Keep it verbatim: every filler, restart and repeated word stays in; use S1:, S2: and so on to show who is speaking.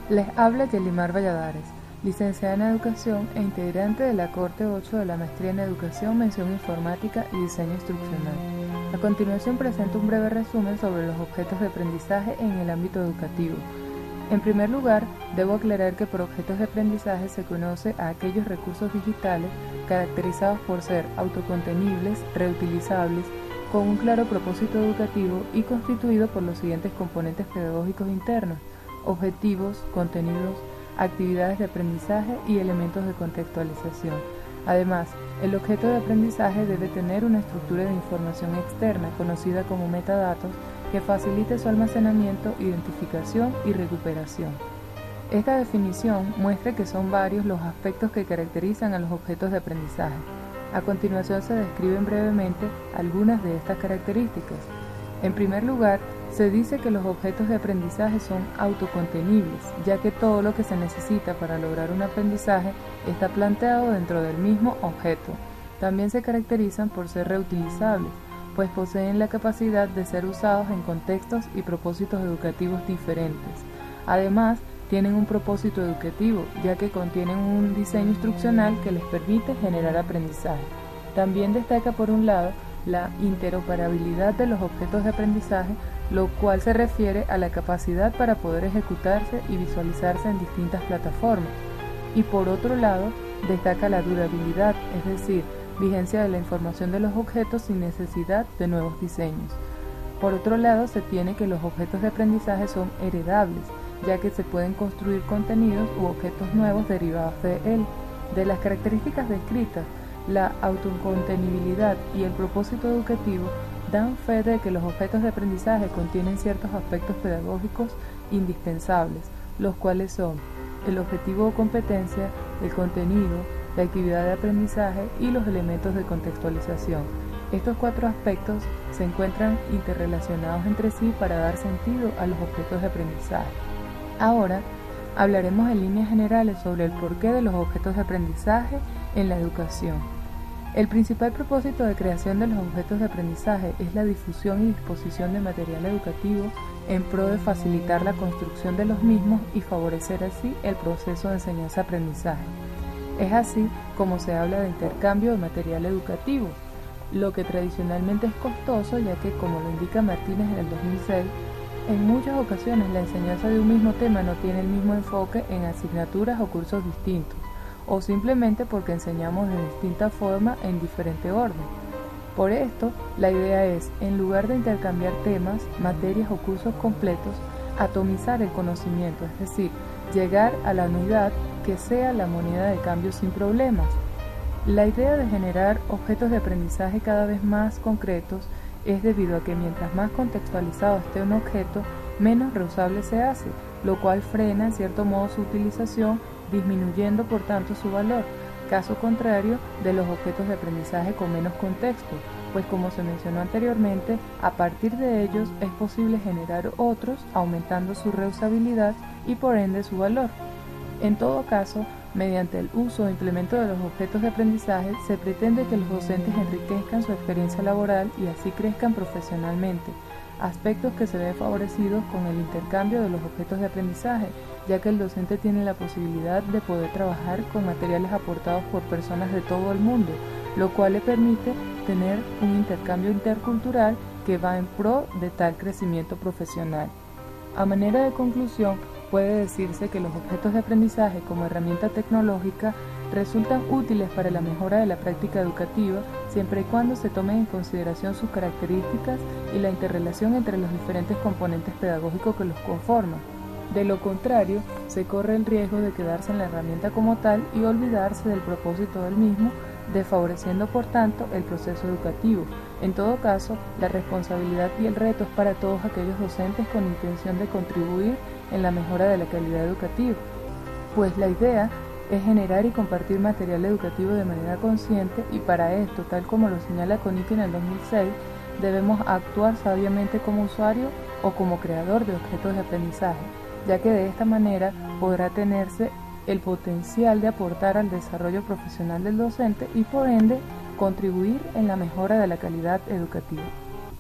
S1: Les habla Yelimar Valladares, licenciada en Educación e integrante de la Corte ocho de la Maestría en Educación, Mención Informática y Diseño Instruccional. A continuación presento un breve resumen sobre los objetos de aprendizaje en el ámbito educativo. En primer lugar, debo aclarar que por objetos de aprendizaje se conoce a aquellos recursos digitales caracterizados por ser autocontenibles, reutilizables, con un claro propósito educativo y constituido por los siguientes componentes pedagógicos internos: objetivos, contenidos, actividades de aprendizaje y elementos de contextualización. Además, el objeto de aprendizaje debe tener una estructura de información externa conocida como metadatos que facilite su almacenamiento, identificación y recuperación. Esta definición muestra que son varios los aspectos que caracterizan a los objetos de aprendizaje. A continuación se describen brevemente algunas de estas características. En primer lugar, se dice que los objetos de aprendizaje son autocontenibles, ya que todo lo que se necesita para lograr un aprendizaje está planteado dentro del mismo objeto. También se caracterizan por ser reutilizables, pues poseen la capacidad de ser usados en contextos y propósitos educativos diferentes. Además, tienen un propósito educativo, ya que contienen un diseño instruccional que les permite generar aprendizaje. También destaca, por un lado, la interoperabilidad de los objetos de aprendizaje, lo cual se refiere a la capacidad para poder ejecutarse y visualizarse en distintas plataformas. Y por otro lado, destaca la durabilidad, es decir, vigencia de la información de los objetos sin necesidad de nuevos diseños. Por otro lado, se tiene que los objetos de aprendizaje son heredables, ya que se pueden construir contenidos u objetos nuevos derivados de él. De las características descritas, la autocontenibilidad y el propósito educativo dan fe de que los objetos de aprendizaje contienen ciertos aspectos pedagógicos indispensables, los cuales son el objetivo o competencia, el contenido, la actividad de aprendizaje y los elementos de contextualización. Estos cuatro aspectos se encuentran interrelacionados entre sí para dar sentido a los objetos de aprendizaje. Ahora, hablaremos en líneas generales sobre el porqué de los objetos de aprendizaje en la educación. El principal propósito de creación de los objetos de aprendizaje es la difusión y disposición de material educativo en pro de facilitar la construcción de los mismos y favorecer así el proceso de enseñanza-aprendizaje. Es así como se habla de intercambio de material educativo, lo que tradicionalmente es costoso, ya que, como lo indica Martínez en el dos mil seis, en muchas ocasiones la enseñanza de un mismo tema no tiene el mismo enfoque en asignaturas o cursos distintos, o simplemente porque enseñamos de distinta forma en diferente orden. Por esto, la idea es, en lugar de intercambiar temas, materias o cursos completos, atomizar el conocimiento, es decir, llegar a la unidad que sea la moneda de cambio sin problemas. La idea de generar objetos de aprendizaje cada vez más concretos es debido a que mientras más contextualizado esté un objeto, menos reusable se hace, lo cual frena en cierto modo su utilización, disminuyendo por tanto su valor, caso contrario de los objetos de aprendizaje con menos contexto, pues como se mencionó anteriormente, a partir de ellos es posible generar otros, aumentando su reusabilidad y por ende su valor. En todo caso, mediante el uso e implemento de los objetos de aprendizaje, se pretende que los docentes enriquezcan su experiencia laboral y así crezcan profesionalmente, aspectos que se ven favorecidos con el intercambio de los objetos de aprendizaje, ya que el docente tiene la posibilidad de poder trabajar con materiales aportados por personas de todo el mundo, lo cual le permite tener un intercambio intercultural que va en pro de tal crecimiento profesional. A manera de conclusión, puede decirse que los objetos de aprendizaje como herramienta tecnológica resultan útiles para la mejora de la práctica educativa siempre y cuando se tomen en consideración sus características y la interrelación entre los diferentes componentes pedagógicos que los conforman. De lo contrario, se corre el riesgo de quedarse en la herramienta como tal y olvidarse del propósito del mismo, desfavoreciendo por tanto el proceso educativo. En todo caso, la responsabilidad y el reto es para todos aquellos docentes con intención de contribuir en la mejora de la calidad educativa, pues la idea es generar y compartir material educativo de manera consciente, y para esto, tal como lo señala CONICE en el dos mil seis, debemos actuar sabiamente como usuario o como creador de objetos de aprendizaje, ya que de esta manera podrá tenerse el potencial de aportar al desarrollo profesional del docente y por ende contribuir en la mejora de la calidad educativa.